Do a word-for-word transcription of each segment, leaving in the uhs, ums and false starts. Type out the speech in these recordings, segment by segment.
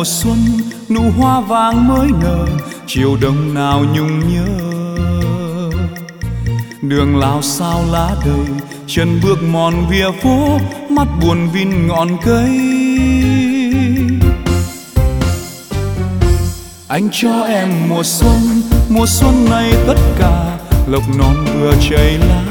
xuân, nụ hoa vàng mới nở, chiều đông nào nhung nhớ. Đường lao sao lá đầy, chân bước mòn vỉa phố, mắt buồn vin ngọn cây. Anh cho em mùa xuân, mùa xuân này tất cả lộc non vừa chảy lá.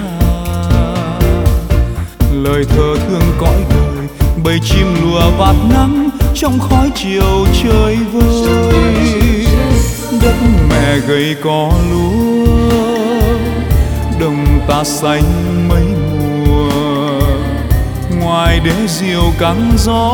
Lời thơ thương cõi đời, bầy chim lùa vạt nắng trong khói chiều chơi vơi. Đất mẹ gầy có lúa, đồng ta xanh mấy mùa. Ngoài đế diều căng gió,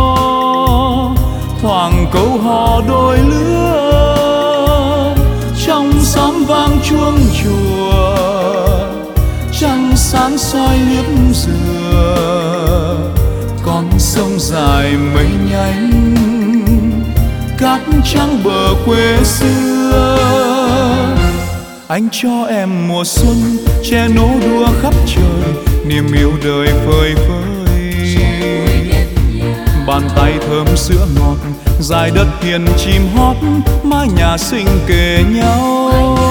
thoảng câu hò đôi lứa. Trong xóm vang chuông chùa, trăng sáng soi liếp dừa. Con sông dài mây nhánh, cát trắng bờ quê xưa. Anh cho em mùa xuân, che nố đua khắp trời, niềm yêu đời phơi phới. Bàn tay thơm sữa ngọt, dài đất hiền chim hót, mái nhà xinh kề nhau.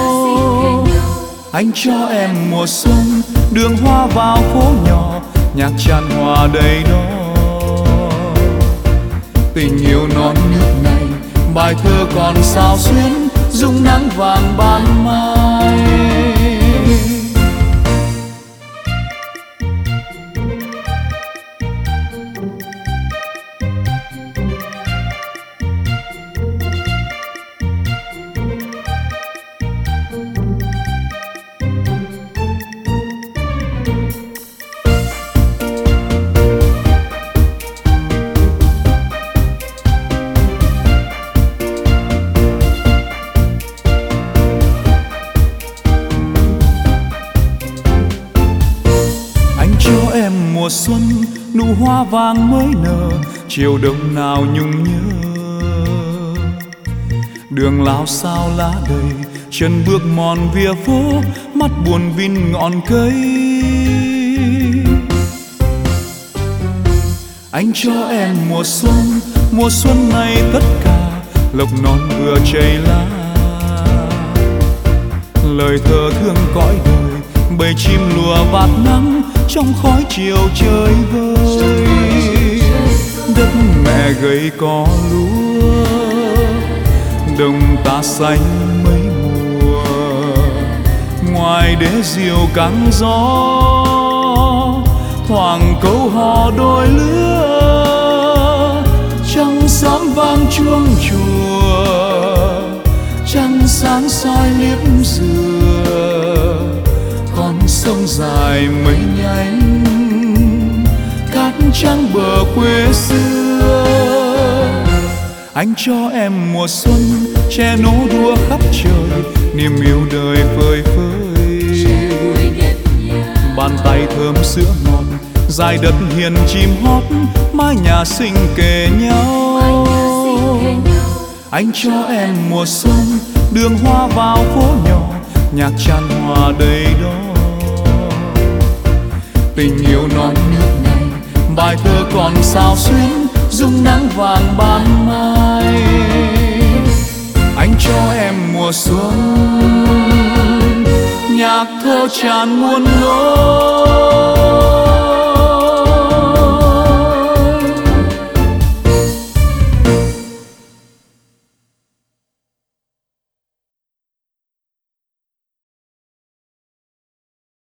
Anh cho em mùa xuân, đường hoa vào phố nhỏ, nhạc tràn hòa đầy đó. Tình yêu non nước này, bài thơ còn sao xuyến, dung nắng vàng ban mai. Mùa xuân, nụ hoa vàng mới nở, chiều đông nào nhung nhớ. Đường lao sao lá đầy, chân bước mòn vỉa phố, mắt buồn vin ngọn cây. Anh cho em mùa xuân, mùa xuân này tất cả lộc non vừa chảy lá. Lời thơ thương cõi đời, bầy chim lùa vạt nắng trong khói chiều chơi vơi. Đất mẹ gầy có lúa, đồng ta xanh mấy mùa. Ngoài đế diều căng gió, thoảng câu hò đôi lứa. Trong xóm vang chuông chùa, trăng sáng soi liếp dừa. Con sông dài mây nhánh, cát trắng bờ quê xưa. Anh cho em mùa xuân, che nố đua khắp trời, niềm yêu đời phơi phới. Bàn tay thơm sữa ngọt, dài đất hiền chim hót, mái nhà xinh kề nhau. Anh cho em mùa xuân, đường hoa vào phố nhỏ, nhạc tràn hòa đầy đó. Tình yêu non nước này, bài thơ còn sao xuyến, dung nắng vàng ban mai. Anh cho em mùa xuân, nhạc thơ tràn muôn lối.